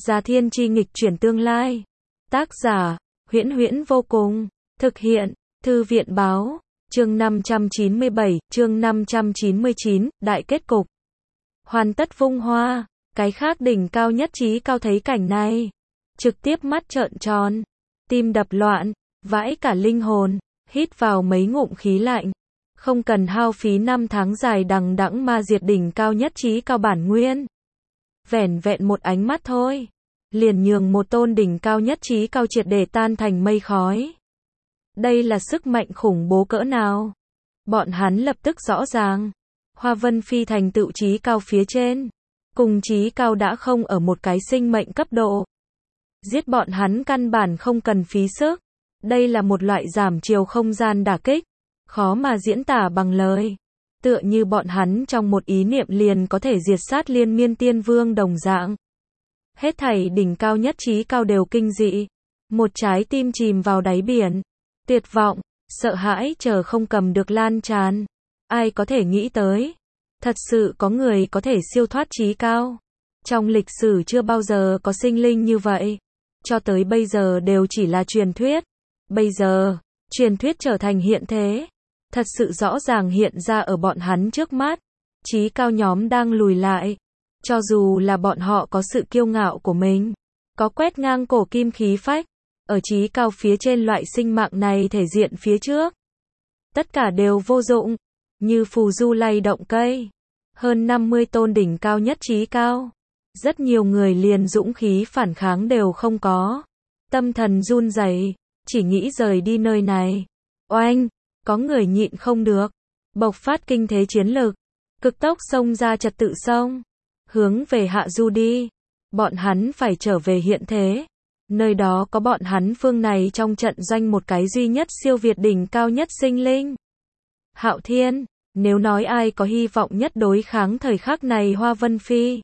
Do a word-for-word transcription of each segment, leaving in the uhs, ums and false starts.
Già Thiên Chi nghịch chuyển tương lai. Tác giả, Huyễn Huyễn vô cùng. Thực hiện, Thư viện báo. Chương năm trăm chín mươi bảy, chương năm trăm chín mươi chín, đại kết cục. Hoàn tất vung hoa, cái khác đỉnh cao nhất trí cao thấy cảnh này. Trực tiếp mắt trợn tròn, tim đập loạn, vãi cả linh hồn, hít vào mấy ngụm khí lạnh. Không cần hao phí năm tháng dài đằng đẵng ma diệt đỉnh cao nhất trí cao bản nguyên. Vẻn vẹn một ánh mắt thôi, liền nhường một tôn đỉnh cao nhất trí cao triệt để tan thành mây khói. Đây là sức mạnh khủng bố cỡ nào? Bọn hắn lập tức rõ ràng. Hoa Vân Phi thành tựu trí cao phía trên, cùng trí cao đã không ở một cái sinh mệnh cấp độ. Giết bọn hắn căn bản không cần phí sức. Đây là một loại giảm chiều không gian đả kích, khó mà diễn tả bằng lời. Tựa như bọn hắn trong một ý niệm liền có thể diệt sát liên miên tiên vương đồng dạng. Hết thảy đỉnh cao nhất trí cao đều kinh dị. Một trái tim chìm vào đáy biển. Tuyệt vọng, sợ hãi chờ không cầm được lan tràn. Ai có thể nghĩ tới? Thật sự có người có thể siêu thoát trí cao. Trong lịch sử chưa bao giờ có sinh linh như vậy. Cho tới bây giờ đều chỉ là truyền thuyết. Bây giờ, truyền thuyết trở thành hiện thế. Thật sự rõ ràng hiện ra ở bọn hắn trước mắt. Trí cao nhóm đang lùi lại. Cho dù là bọn họ có sự kiêu ngạo của mình, có quét ngang cổ kim khí phách, ở trí cao phía trên loại sinh mạng này thể diện phía trước. Tất cả đều vô dụng, như phù du lay động cây. Hơn năm mươi tôn đỉnh cao nhất trí cao. Rất nhiều người liền dũng khí phản kháng đều không có. Tâm thần run rẩy, chỉ nghĩ rời đi nơi này. Oanh, có người nhịn không được. Bộc phát kinh thế chiến lực. Cực tốc xông ra trật tự sông. Hướng về hạ du đi. Bọn hắn phải trở về hiện thế. Nơi đó có bọn hắn phương này trong trận doanh một cái duy nhất siêu việt đỉnh cao nhất sinh linh. Hạo Thiên, nếu nói ai có hy vọng nhất đối kháng thời khắc này Hoa Vân Phi.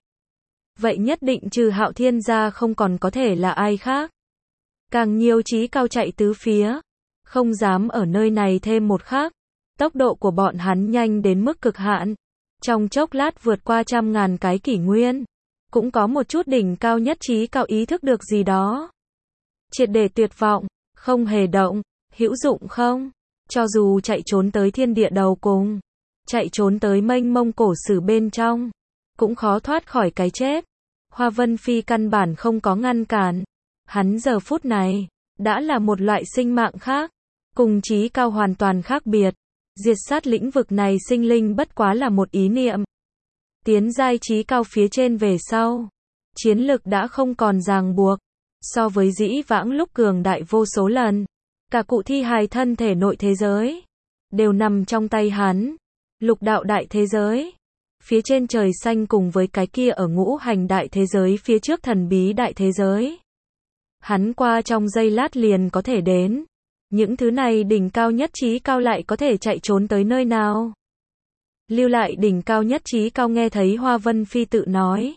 Vậy nhất định trừ Hạo Thiên ra không còn có thể là ai khác. Càng nhiều trí cao chạy tứ phía. Không dám ở nơi này thêm một khắc. Tốc độ của bọn hắn nhanh đến mức cực hạn. Trong chốc lát vượt qua trăm ngàn cái kỷ nguyên. Cũng có một chút đỉnh cao nhất trí cao ý thức được gì đó. Triệt để tuyệt vọng, không hề động, hữu dụng không? Cho dù chạy trốn tới thiên địa đầu cùng, chạy trốn tới mênh mông cổ sử bên trong, cũng khó thoát khỏi cái chết. Hoa Vân Phi căn bản không có ngăn cản. Hắn giờ phút này, đã là một loại sinh mạng khác, cùng trí cao hoàn toàn khác biệt. Diệt sát lĩnh vực này sinh linh bất quá là một ý niệm. Tiến giai trí cao phía trên về sau, chiến lực đã không còn ràng buộc. So với dĩ vãng lúc cường đại vô số lần, cả cụ thi hài thân thể nội thế giới, đều nằm trong tay hắn. Lục đạo đại thế giới, phía trên trời xanh cùng với cái kia ở ngũ hành đại thế giới phía trước thần bí đại thế giới. Hắn qua trong giây lát liền có thể đến. Những thứ này đỉnh cao nhất trí cao lại có thể chạy trốn tới nơi nào? Lưu lại đỉnh cao nhất trí cao nghe thấy Hoa Vân Phi tự nói.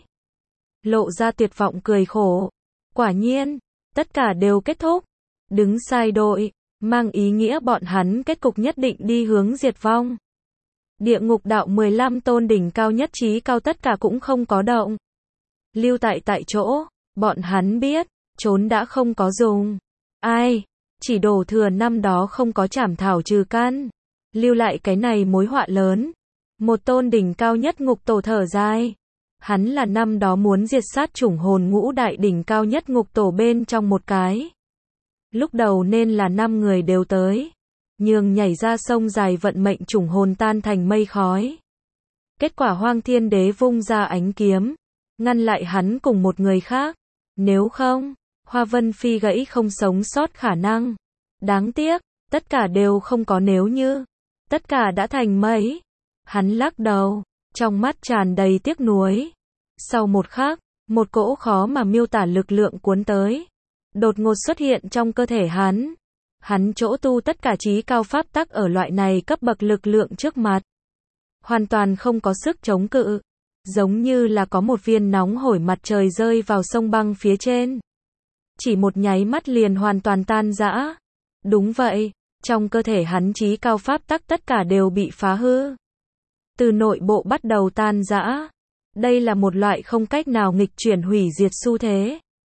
Lộ ra tuyệt vọng cười khổ. Quả nhiên, tất cả đều kết thúc. Đứng sai đội, mang ý nghĩa bọn hắn kết cục nhất định đi hướng diệt vong. Địa ngục đạo mười lăm tôn đỉnh cao nhất trí cao tất cả cũng không có động. Lưu tại tại chỗ, bọn hắn biết, trốn đã không có dùng. Ai? Chỉ đổ thừa năm đó không có trảm thảo trừ căn. Lưu lại cái này mối họa lớn. Một tôn đỉnh cao nhất ngục tổ thở dài. Hắn là năm đó muốn diệt sát chủng hồn ngũ đại đỉnh cao nhất ngục tổ bên trong một cái. Lúc đầu nên là năm người đều tới. Nhường nhảy ra sông dài vận mệnh chủng hồn tan thành mây khói. Kết quả Hoang Thiên Đế vung ra ánh kiếm. Ngăn lại hắn cùng một người khác. Nếu không, Hoa Vân Phi gãy không sống sót khả năng. Đáng tiếc, tất cả đều không có nếu như. Tất cả đã thành mây. Hắn lắc đầu, trong mắt tràn đầy tiếc nuối. Sau một khắc, một cỗ khó mà miêu tả lực lượng cuốn tới. Đột ngột xuất hiện trong cơ thể hắn. Hắn chỗ tu tất cả trí cao pháp tắc ở loại này cấp bậc lực lượng trước mặt. Hoàn toàn không có sức chống cự. Giống như là có một viên nóng hổi mặt trời rơi vào sông băng phía trên. Chỉ một nháy mắt liền hoàn toàn tan rã. Đúng vậy, trong cơ thể hắn trí cao pháp tắc tất cả đều bị phá hư. Từ nội bộ bắt đầu tan rã. Đây là một loại không cách nào nghịch chuyển hủy diệt xu thế.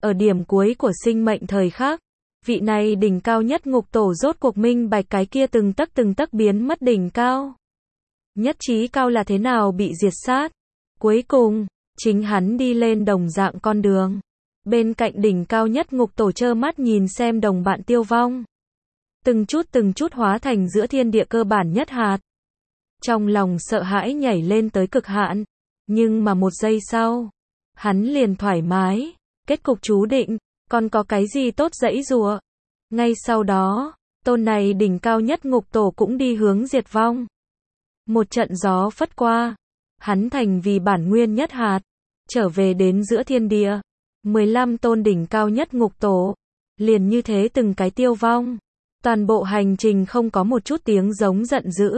Ở điểm cuối của sinh mệnh thời khắc, vị này đỉnh cao nhất ngục tổ rốt cuộc minh bạch cái kia từng tấc từng tấc biến mất đỉnh cao. Nhất trí cao là thế nào bị diệt sát. Cuối cùng, chính hắn đi lên đồng dạng con đường. Bên cạnh đỉnh cao nhất ngục tổ trơ mắt nhìn xem đồng bạn tiêu vong. Từng chút từng chút hóa thành giữa thiên địa cơ bản nhất hạt. Trong lòng sợ hãi nhảy lên tới cực hạn. Nhưng mà một giây sau, hắn liền thoải mái. Kết cục chú định, còn có cái gì tốt giãy giụa. Ngay sau đó, tôn này đỉnh cao nhất ngục tổ cũng đi hướng diệt vong. Một trận gió phất qua, hắn thành vì bản nguyên nhất hạt, trở về đến giữa thiên địa. mười lăm tôn đỉnh cao nhất ngục tổ, liền như thế từng cái tiêu vong. Toàn bộ hành trình không có một chút tiếng giống giận dữ.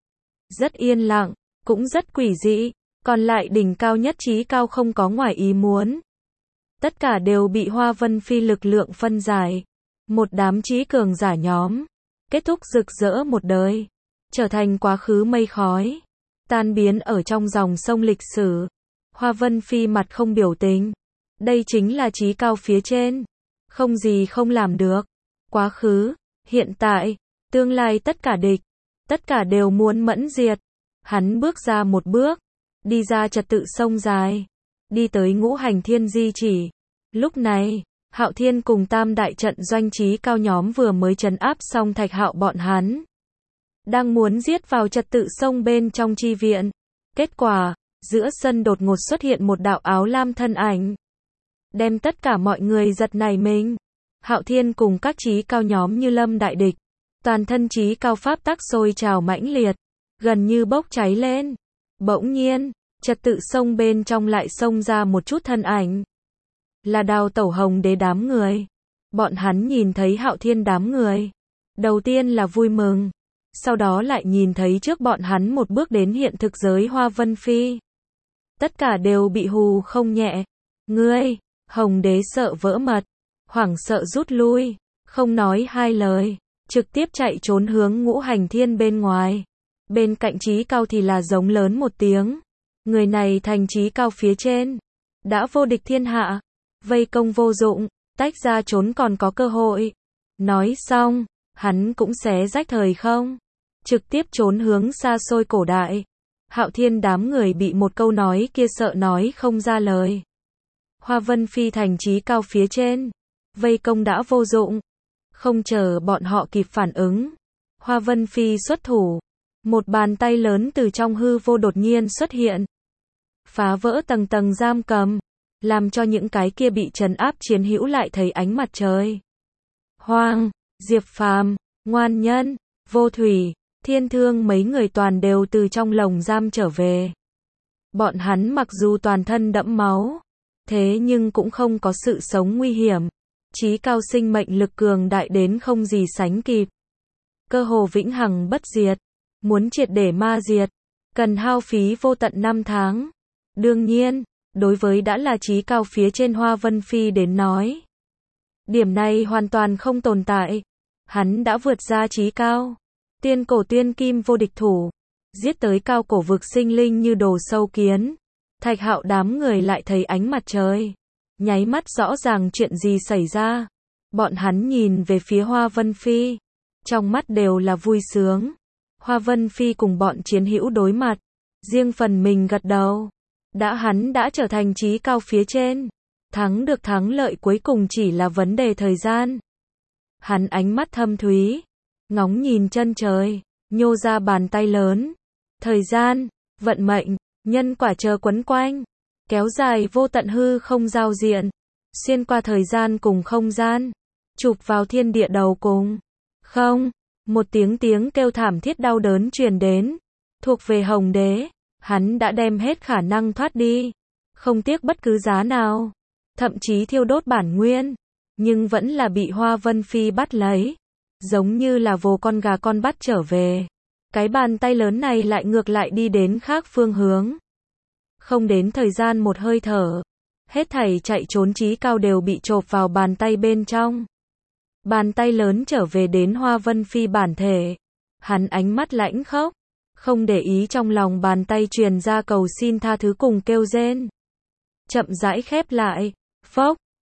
Rất yên lặng, cũng rất quỷ dị, còn lại đỉnh cao nhất trí cao không có ngoài ý muốn. Tất cả đều bị Hoa Vân Phi lực lượng phân giải. Một đám trí cường giả nhóm, kết thúc rực rỡ một đời, trở thành quá khứ mây khói, tan biến ở trong dòng sông lịch sử. Hoa Vân Phi mặt không biểu tình. Đây chính là trí cao phía trên. Không gì không làm được. Quá khứ, hiện tại, tương lai tất cả địch, tất cả đều muốn mẫn diệt. Hắn bước ra một bước, đi ra trật tự sông dài, đi tới ngũ hành thiên di chỉ. Lúc này, Hạo Thiên cùng tam đại trận doanh trí cao nhóm vừa mới trấn áp xong Thạch Hạo bọn hắn. Đang muốn giết vào trật tự sông bên trong chi viện. Kết quả, giữa sân đột ngột xuất hiện một đạo áo lam thân ảnh. Đem tất cả mọi người giật nảy mình. Hạo Thiên cùng các trí cao nhóm như lâm đại địch. Toàn thân trí cao pháp tắc sôi trào mãnh liệt. Gần như bốc cháy lên. Bỗng nhiên, trật tự sông bên trong lại xông ra một chút thân ảnh. Là Đào Tẩu Hồng Đế đám người. Bọn hắn nhìn thấy Hạo Thiên đám người. Đầu tiên là vui mừng. Sau đó lại nhìn thấy trước bọn hắn một bước đến hiện thực giới Hoa Vân Phi. Tất cả đều bị hù không nhẹ. Ngươi, Hồng Đế sợ vỡ mật. Hoảng sợ rút lui. Không nói hai lời. Trực tiếp chạy trốn hướng ngũ hành thiên bên ngoài. Bên cạnh trí cao thì là giống lớn một tiếng. Người này thành trí cao phía trên. Đã vô địch thiên hạ. Vây công vô dụng, tách ra trốn còn có cơ hội. Nói xong, hắn cũng xé rách thời không. Trực tiếp trốn hướng xa xôi cổ đại. Hạo Thiên đám người bị một câu nói kia sợ nói không ra lời. Hoa Vân Phi thành trí cao phía trên. Vây công đã vô dụng. Không chờ bọn họ kịp phản ứng. Hoa Vân Phi xuất thủ. Một bàn tay lớn từ trong hư vô đột nhiên xuất hiện. Phá vỡ tầng tầng giam cầm. Làm cho những cái kia bị trấn áp chiến hữu lại thấy ánh mặt trời. Hoang, Diệp Phàm, Ngoan Nhân, Vô Thủy, Thiên Thương mấy người toàn đều từ trong lồng giam trở về. Bọn hắn mặc dù toàn thân đẫm máu, thế nhưng cũng không có sự sống nguy hiểm. Chí cao sinh mệnh lực cường đại đến không gì sánh kịp. Cơ hồ vĩnh hằng bất diệt. Muốn triệt để ma diệt, cần hao phí vô tận năm tháng. Đương nhiên, đối với đã là trí cao phía trên Hoa Vân Phi đến nói, điểm này hoàn toàn không tồn tại. Hắn đã vượt ra trí cao. Tiên cổ tiên kim vô địch thủ. Giết tới cao cổ vực sinh linh như đồ sâu kiến. Thạch Hạo đám người lại thấy ánh mặt trời. Nháy mắt rõ ràng chuyện gì xảy ra. Bọn hắn nhìn về phía Hoa Vân Phi. Trong mắt đều là vui sướng. Hoa Vân Phi cùng bọn chiến hữu đối mặt. Riêng phần mình gật đầu. Đã hắn đã trở thành trí cao phía trên. Thắng được thắng lợi cuối cùng chỉ là vấn đề thời gian. Hắn ánh mắt thâm thúy. Ngóng nhìn chân trời. Nhô ra bàn tay lớn. Thời gian, vận mệnh, nhân quả chờ quấn quanh. Kéo dài vô tận hư không giao diện. Xuyên qua thời gian cùng không gian. Chụp vào thiên địa đầu cùng. Không. Một tiếng tiếng kêu thảm thiết đau đớn truyền đến. Thuộc về Hồng Đế. Hắn đã đem hết khả năng thoát đi. Không tiếc bất cứ giá nào. Thậm chí thiêu đốt bản nguyên. Nhưng vẫn là bị Hoa Vân Phi bắt lấy. Giống như là vồ con gà con bắt trở về. Cái bàn tay lớn này lại ngược lại đi đến khác phương hướng. Không đến thời gian một hơi thở. Hết thảy chạy trốn trí cao đều bị chộp vào bàn tay bên trong. Bàn tay lớn trở về đến Hoa Vân Phi bản thể. Hắn ánh mắt lãnh khốc. Không để ý trong lòng bàn tay truyền ra cầu xin tha thứ cùng kêu rên. Chậm rãi khép lại. Phốc.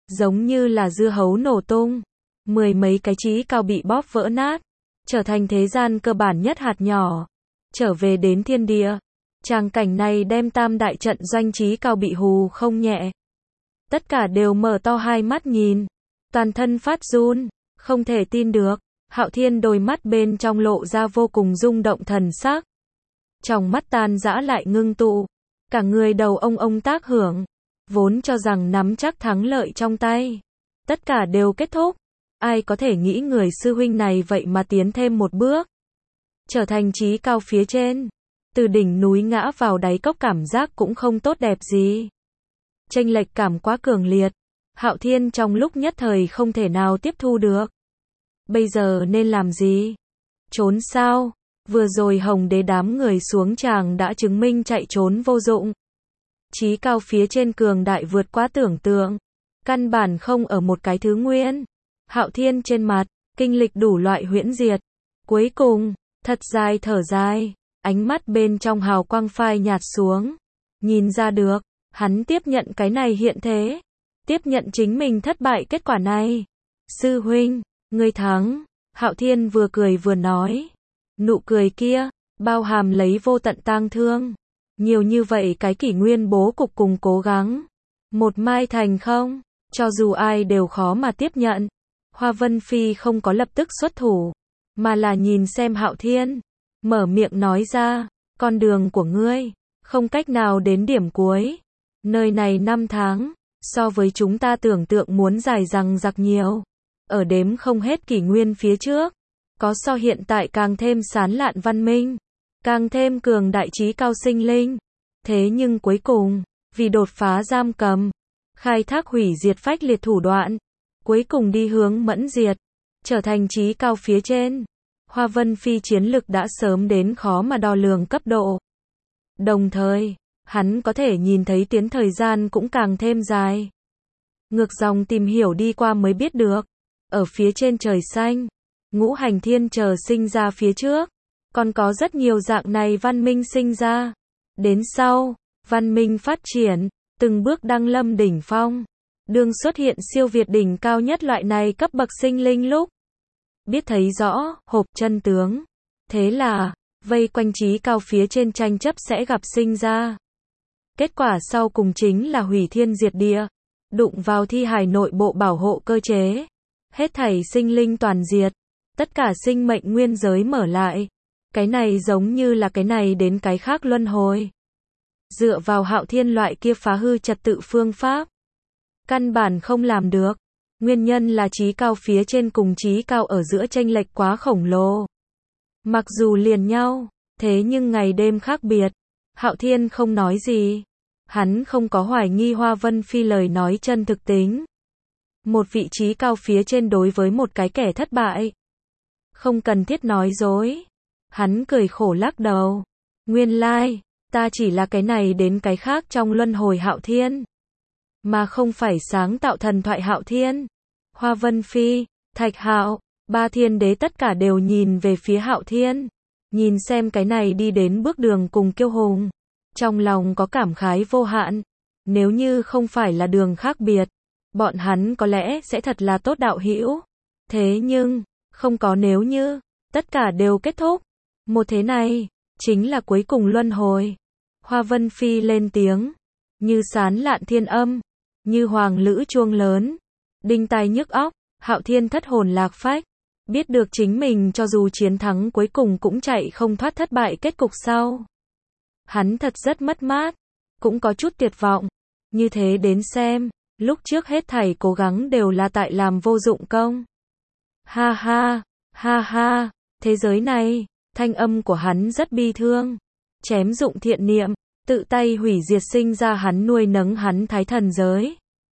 giống như là dưa hấu nổ tung. Mười mấy cái chí cao bị bóp vỡ nát, trở thành thế gian cơ bản nhất hạt nhỏ. Trở về đến thiên địa, tràng cảnh này đem tam đại trận doanh chí cao bị hù không nhẹ. Tất cả đều mở to hai mắt nhìn, toàn thân phát run, không thể tin được. Hạo Thiên đôi mắt bên trong lộ ra vô cùng rung động thần sắc. Trong mắt tan dã lại ngưng tụ, cả người đầu ông ông tác hưởng, vốn cho rằng nắm chắc thắng lợi trong tay. Tất cả đều kết thúc, ai có thể nghĩ người sư huynh này vậy mà tiến thêm một bước. Trở thành chí cao phía trên, từ đỉnh núi ngã vào đáy cốc cảm giác cũng không tốt đẹp gì. Chênh lệch cảm quá cường liệt, Hạo Thiên trong lúc nhất thời không thể nào tiếp thu được. Bây giờ nên làm gì? Trốn sao? Vừa rồi Hồng Đế đám người xuống tràng đã chứng minh chạy trốn vô dụng. Chí cao phía trên cường đại vượt quá tưởng tượng, căn bản không ở một cái thứ nguyên. Hạo Thiên trên mặt, kinh lịch đủ loại huyễn diệt. Cuối cùng, thật dài thở dài, ánh mắt bên trong hào quang phai nhạt xuống. Nhìn ra được, hắn tiếp nhận cái này hiện thế. Tiếp nhận chính mình thất bại kết quả này. Sư huynh, ngươi thắng. Hạo Thiên vừa cười vừa nói. Nụ cười kia, bao hàm lấy vô tận tang thương. Nhiều như vậy cái kỷ nguyên bố cục cùng cố gắng. Một mai thành không, cho dù ai đều khó mà tiếp nhận. Hoa Vân Phi không có lập tức xuất thủ, mà là nhìn xem Hạo Thiên. Mở miệng nói ra, con đường của ngươi, không cách nào đến điểm cuối. Nơi này năm tháng, so với chúng ta tưởng tượng muốn dài dằng dặc nhiều. Ở đếm không hết kỷ nguyên phía trước, có so hiện tại càng thêm sán lạn văn minh, càng thêm cường đại trí cao sinh linh. Thế nhưng cuối cùng, vì đột phá giam cầm, khai thác hủy diệt phách liệt thủ đoạn, cuối cùng đi hướng mẫn diệt, trở thành trí cao phía trên. Hoa Vân Phi chiến lực đã sớm đến khó mà đo lường cấp độ. Đồng thời, hắn có thể nhìn thấy tiến thời gian cũng càng thêm dài. Ngược dòng tìm hiểu đi qua mới biết được, ở phía trên trời xanh, ngũ hành thiên chờ sinh ra phía trước, còn có rất nhiều dạng này văn minh sinh ra. Đến sau, văn minh phát triển, từng bước đăng lâm đỉnh phong, đường xuất hiện siêu việt đỉnh cao nhất loại này cấp bậc sinh linh lúc. Biết thấy rõ, hộp chân tướng. Thế là, vây quanh trí cao phía trên tranh chấp sẽ gặp sinh ra. Kết quả sau cùng chính là hủy thiên diệt địa, đụng vào thi hài nội bộ bảo hộ cơ chế. Hết thảy sinh linh toàn diệt, tất cả sinh mệnh nguyên giới mở lại. Cái này giống như là cái này đến cái khác luân hồi. Dựa vào Hạo Thiên loại kia phá hư trật tự phương pháp, căn bản không làm được. Nguyên nhân là trí cao phía trên cùng trí cao ở giữa chênh lệch quá khổng lồ. Mặc dù liền nhau, thế nhưng ngày đêm khác biệt. Hạo Thiên không nói gì. Hắn không có hoài nghi Hoa Vân Phi lời nói chân thực tính. Một vị trí cao phía trên đối với một cái kẻ thất bại, không cần thiết nói dối. Hắn cười khổ lắc đầu. Nguyên lai, ta chỉ là cái này đến cái khác trong luân hồi Hạo Thiên, mà không phải sáng tạo thần thoại Hạo Thiên. Hoa Vân Phi, Thạch Hạo, ba thiên đế tất cả đều nhìn về phía Hạo Thiên. Nhìn xem cái này đi đến bước đường cùng kiêu hùng. Trong lòng có cảm khái vô hạn. Nếu như không phải là đường khác biệt, bọn hắn có lẽ sẽ thật là tốt đạo hữu. Thế nhưng, không có nếu như, tất cả đều kết thúc. Một thế này, chính là cuối cùng luân hồi. Hoa Vân Phi lên tiếng, như sán lạn thiên âm, như hoàng lữ chuông lớn, đinh tai nhức óc. Hạo Thiên thất hồn lạc phách, biết được chính mình cho dù chiến thắng cuối cùng cũng chạy không thoát thất bại kết cục sau. Hắn thật rất mất mát, cũng có chút tuyệt vọng. Như thế đến xem, lúc trước hết thảy cố gắng đều là tại làm vô dụng công. Ha ha, ha ha, thế giới này, thanh âm của hắn rất bi thương. Chém dụng thiện niệm, tự tay hủy diệt sinh ra hắn nuôi nấng hắn thái thần giới.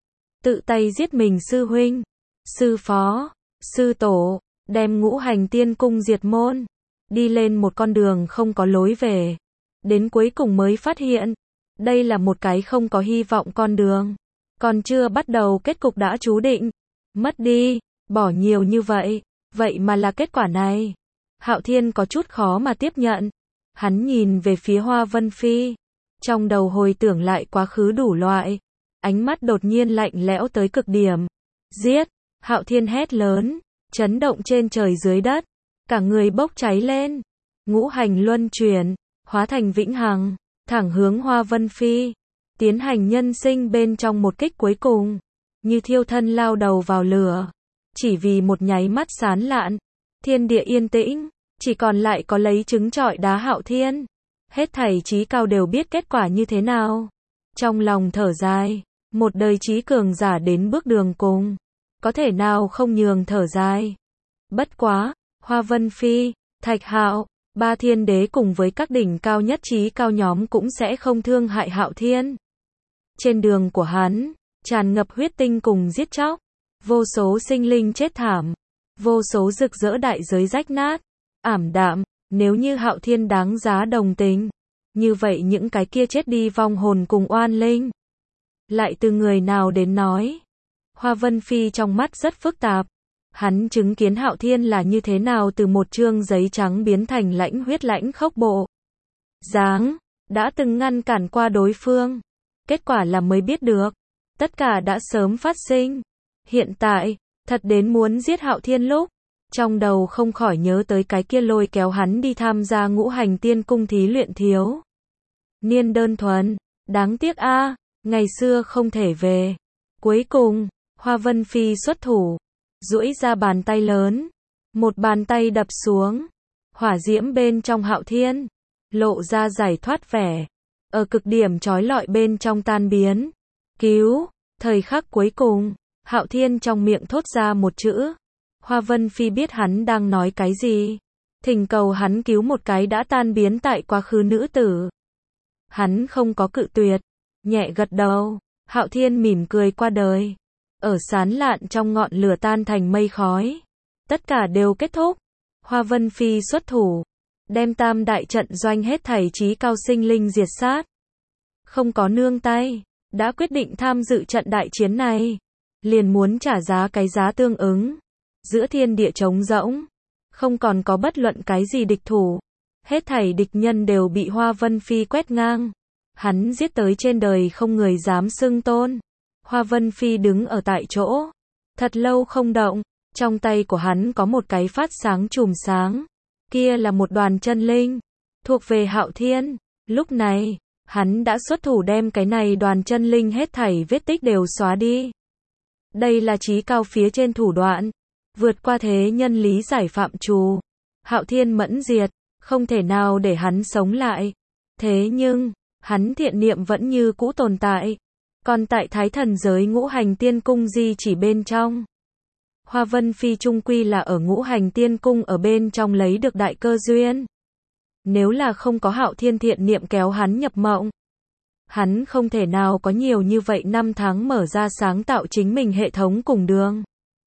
Tự tay giết mình sư huynh, sư phó, sư tổ, đem ngũ hành tiên cung diệt môn. Đi lên một con đường không có lối về. Đến cuối cùng mới phát hiện, đây là một cái không có hy vọng con đường. Còn chưa bắt đầu kết cục đã chú định. Mất đi, bỏ nhiều như vậy, vậy mà là kết quả này. Hạo Thiên có chút khó mà tiếp nhận. Hắn nhìn về phía Hoa Vân Phi, trong đầu hồi tưởng lại quá khứ đủ loại. ánh mắt đột nhiên lạnh lẽo tới cực điểm. Giết! Hạo Thiên hét lớn, chấn động trên trời dưới đất, cả người bốc cháy lên. Ngũ hành luân chuyển, hóa thành vĩnh hằng, thẳng hướng Hoa Vân Phi, tiến hành nhân sinh bên trong một kích cuối cùng, như thiêu thân lao đầu vào lửa. Chỉ vì một nháy mắt sán lạn, thiên địa yên tĩnh, chỉ còn lại có lấy trứng trọi đá Hạo Thiên. Hết thảy trí cao đều biết kết quả như thế nào. Trong lòng thở dài, một đời trí cường giả đến bước đường cùng, có thể nào không nhường thở dài. Bất quá, Hoa Vân Phi, Thạch Hạo, ba thiên đế cùng với các đỉnh cao nhất trí cao nhóm cũng sẽ không thương hại Hạo Thiên. Trên đường của hắn, tràn ngập huyết tinh cùng giết chóc, vô số sinh linh chết thảm, vô số rực rỡ đại giới rách nát, ảm đạm. Nếu như Hạo Thiên đáng giá đồng tình, như vậy những cái kia chết đi vong hồn cùng oan linh, lại từ người nào đến nói? Hoa Vân Phi trong mắt rất phức tạp. Hắn chứng kiến Hạo Thiên là như thế nào từ một trương giấy trắng biến thành lãnh huyết lãnh khốc bộ dáng, đã từng ngăn cản qua đối phương. Kết quả là mới biết được, tất cả đã sớm phát sinh. Hiện tại, thật đến muốn giết Hạo Thiên lúc, trong đầu không khỏi nhớ tới cái kia lôi kéo hắn đi tham gia ngũ hành tiên cung thí luyện thiếu niên đơn thuần. Đáng tiếc a, ngày xưa không thể về. Cuối cùng, Hoa Vân Phi xuất thủ, duỗi ra bàn tay lớn, một bàn tay đập xuống, hỏa diễm bên trong Hạo Thiên lộ ra giải thoát vẻ, ở cực điểm chói lọi bên trong tan biến. Cứu! Thời khắc cuối cùng, Hạo Thiên trong miệng thốt ra một chữ. Hoa Vân Phi biết hắn đang nói cái gì, thỉnh cầu hắn cứu một cái đã tan biến tại quá khứ nữ tử. Hắn không có cự tuyệt, nhẹ gật đầu. Hạo Thiên mỉm cười qua đời, ở sán lạn trong ngọn lửa tan thành mây khói. Tất cả đều kết thúc. Hoa Vân Phi xuất thủ, đem tam đại trận doanh hết thảy trí cao sinh linh diệt sát. Không có nương tay, đã quyết định tham dự trận đại chiến này, liền muốn trả giá cái giá tương ứng. Giữa thiên địa trống rỗng, không còn có bất luận cái gì địch thủ. Hết thảy địch nhân đều bị Hoa Vân Phi quét ngang. Hắn giết tới trên đời không người dám xưng tôn. Hoa Vân Phi đứng ở tại chỗ, thật lâu không động. Trong tay của hắn có một cái phát sáng chùm sáng. Kia là một đoàn chân linh, thuộc về Hạo Thiên. Lúc này, hắn đã xuất thủ đem cái này đoàn chân linh hết thảy vết tích đều xóa đi. Đây là trí cao phía trên thủ đoạn, vượt qua thế nhân lý giải phạm trù. Hạo Thiên mẫn diệt, không thể nào để hắn sống lại. Thế nhưng, hắn thiện niệm vẫn như cũ tồn tại. Còn tại Thái Thần giới ngũ hành tiên cung di chỉ bên trong, Hoa Vân Phi trung quy là ở ngũ hành tiên cung ở bên trong lấy được đại cơ duyên. Nếu là không có Hạo Thiên thiện niệm kéo hắn nhập mộng, hắn không thể nào có nhiều như vậy năm tháng mở ra sáng tạo chính mình hệ thống cùng đường.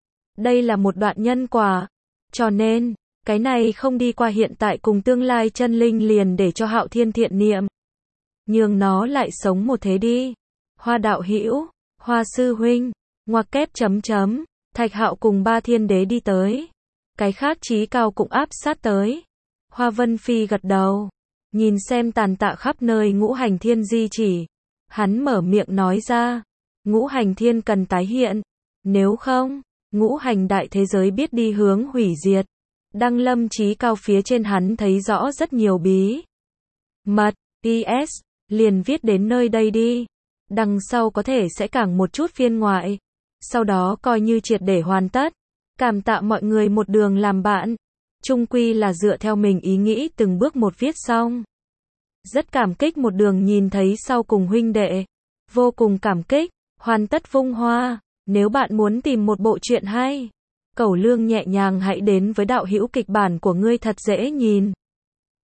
Đây là một đoạn nhân quả. Cho nên, cái này không đi qua hiện tại cùng tương lai chân linh liền để cho Hạo Thiên thiện niệm. Nhường nó lại sống một thế đi. Hoa đạo hữu, Hoa sư huynh, ngoặc kép chấm chấm, Thạch Hạo cùng ba thiên đế đi tới. Cái khác trí cao cũng áp sát tới. Hoa Vân Phi gật đầu, nhìn xem tàn tạ khắp nơi ngũ hành thiên di chỉ. Hắn mở miệng nói ra, ngũ hành thiên cần tái hiện. Nếu không, ngũ hành đại thế giới biết đi hướng hủy diệt. Đăng lâm trí cao phía trên hắn thấy rõ rất nhiều bí mật. pê ét, liền viết đến nơi đây đi. Đằng sau có thể sẽ càng một chút phiên ngoại. Sau đó coi như triệt để hoàn tất. Cảm tạ mọi người một đường làm bạn. Chung quy là dựa theo mình ý nghĩ từng bước một viết xong. Rất cảm kích một đường nhìn thấy sau cùng huynh đệ. Vô cùng cảm kích. Hoàn tất vung hoa. Nếu bạn muốn tìm một bộ truyện hay, cẩu lương nhẹ nhàng hãy đến với đạo hữu kịch bản của ngươi thật dễ nhìn.